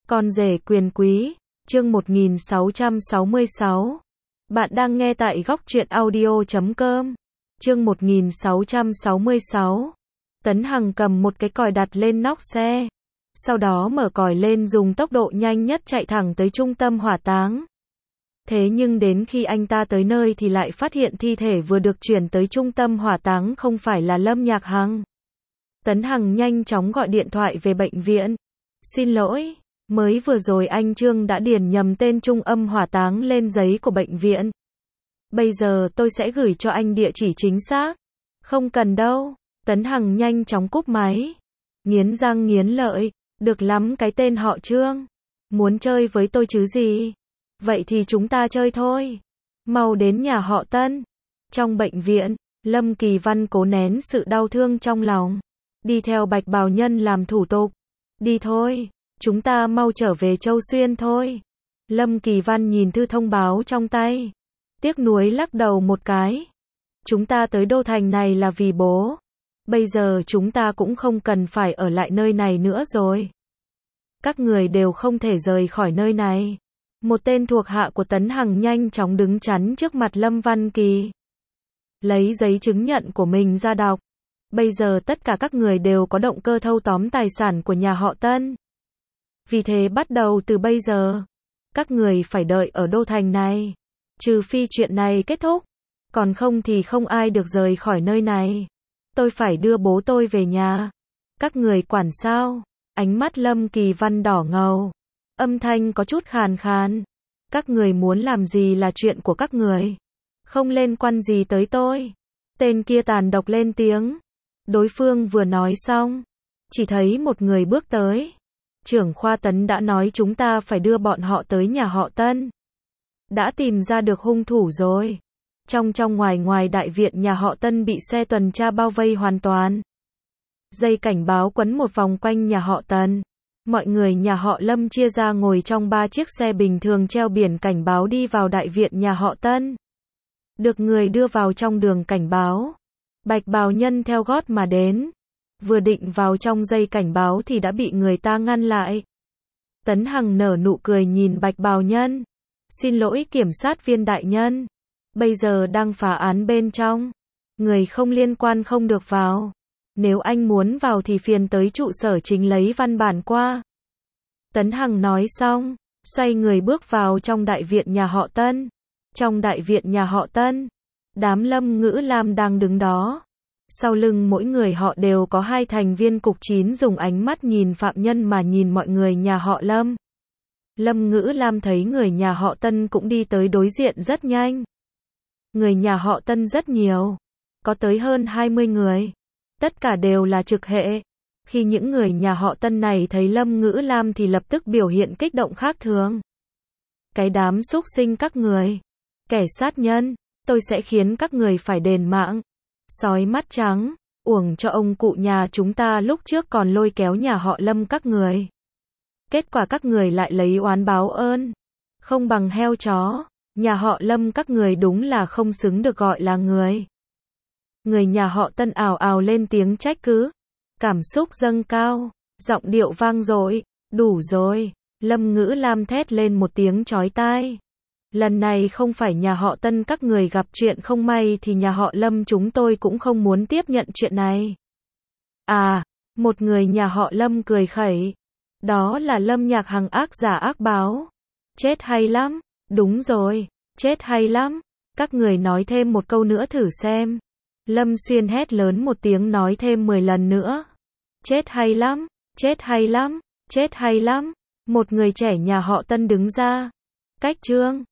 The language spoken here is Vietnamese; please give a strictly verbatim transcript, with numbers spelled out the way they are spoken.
Con rể quyền quý, chương một nghìn sáu trăm sáu mươi sáu. Bạn đang nghe tại góc truyện audio chấm com. Chương một nghìn sáu trăm sáu mươi sáu. Tấn Hằng cầm một cái còi đặt lên nóc xe. Sau đó mở còi lên dùng tốc độ nhanh nhất chạy thẳng tới trung tâm hỏa táng. Thế nhưng đến khi anh ta tới nơi thì lại phát hiện thi thể vừa được chuyển tới trung tâm hỏa táng không phải là Lâm Nhạc Hằng. Tấn Hằng nhanh chóng gọi điện thoại về bệnh viện. Xin lỗi, mới vừa rồi anh Trương đã điền nhầm tên trung âm hỏa táng lên giấy của bệnh viện. Bây giờ tôi sẽ gửi cho anh địa chỉ chính xác. Không cần đâu. Tấn Hằng nhanh chóng cúp máy. Nghiến răng nghiến lợi, được lắm cái tên họ Trương. Muốn chơi với tôi chứ gì? Vậy thì chúng ta chơi thôi. Mau đến nhà họ Tân. Trong bệnh viện, Lâm Kỳ Văn cố nén sự đau thương trong lòng. Đi theo Bạch Bào Nhân làm thủ tục. Đi thôi, chúng ta mau trở về Châu Xuyên thôi. Lâm Kỳ Văn nhìn thư thông báo trong tay. Tiếc nuối lắc đầu một cái. Chúng ta tới đô thành này là vì bố. Bây giờ chúng ta cũng không cần phải ở lại nơi này nữa rồi. Các người đều không thể rời khỏi nơi này. Một tên thuộc hạ của Tấn Hằng nhanh chóng đứng chắn trước mặt Lâm Văn Kỳ. Lấy giấy chứng nhận của mình ra đọc. Bây giờ tất cả các người đều có động cơ thâu tóm tài sản của nhà họ Tân. Vì thế bắt đầu từ bây giờ, các người phải đợi ở đô thành này. Trừ phi chuyện này kết thúc. Còn không thì không ai được rời khỏi nơi này. Tôi phải đưa bố tôi về nhà. Các người quản sao? Ánh mắt Lâm Kỳ Văn đỏ ngầu. Âm thanh có chút khàn khàn. Các người muốn làm gì là chuyện của các người. Không liên quan gì tới tôi. Tên kia tàn độc lên tiếng. Đối phương vừa nói xong, chỉ thấy một người bước tới. Trưởng khoa Tấn đã nói chúng ta phải đưa bọn họ tới nhà họ Tân. Đã tìm ra được hung thủ rồi. Trong trong ngoài ngoài đại viện nhà họ Tân bị xe tuần tra bao vây hoàn toàn. Dây cảnh báo quấn một vòng quanh nhà họ Tân. Mọi người nhà họ Lâm chia ra ngồi trong ba chiếc xe bình thường treo biển cảnh báo đi vào đại viện nhà họ Tân. Được người đưa vào trong đường cảnh báo. Bạch Bào Nhân theo gót mà đến. Vừa định vào trong dây cảnh báo thì đã bị người ta ngăn lại. Tấn Hằng nở nụ cười nhìn Bạch Bào Nhân. Xin lỗi kiểm sát viên đại nhân. Bây giờ đang phá án bên trong. Người không liên quan không được vào. Nếu anh muốn vào thì phiền tới trụ sở chính lấy văn bản qua. Tấn Hằng nói xong, xoay người bước vào trong đại viện nhà họ Tân. Trong đại viện nhà họ Tân, đám Lâm Ngữ Lam đang đứng đó. Sau lưng mỗi người họ đều có hai thành viên cục chín dùng ánh mắt nhìn phạm nhân mà nhìn mọi người nhà họ Lâm. Lâm Ngữ Lam thấy người nhà họ Tân cũng đi tới đối diện rất nhanh. Người nhà họ Tân rất nhiều. Có tới hơn hai mươi người. Tất cả đều là trực hệ. Khi những người nhà họ Tân này thấy Lâm Ngữ Lam thì lập tức biểu hiện kích động khác thường. Cái đám xúc sinh các người. Kẻ sát nhân. Tôi sẽ khiến các người phải đền mạng. Sói mắt trắng. Uổng cho ông cụ nhà chúng ta lúc trước còn lôi kéo nhà họ Lâm các người. Kết quả các người lại lấy oán báo ơn. Không bằng heo chó. Nhà họ Lâm các người đúng là không xứng được gọi là người. Người nhà họ Tân ào ào lên tiếng trách cứ. Cảm xúc dâng cao. Giọng điệu vang dội. Đủ rồi. Lâm Ngữ Lam thét lên một tiếng chói tai. Lần này không phải nhà họ Tân các người gặp chuyện không may thì nhà họ Lâm chúng tôi cũng không muốn tiếp nhận chuyện này. À, một người nhà họ Lâm cười khẩy. Đó là Lâm Nhạc Hằng ác giả ác báo. Chết hay lắm. Đúng rồi, chết hay lắm. Các người nói thêm một câu nữa thử xem. Lâm Xuyên hét lớn một tiếng nói thêm mười lần nữa. Chết hay lắm, chết hay lắm, chết hay lắm. Một người trẻ nhà họ Tân đứng ra. Cách Trương,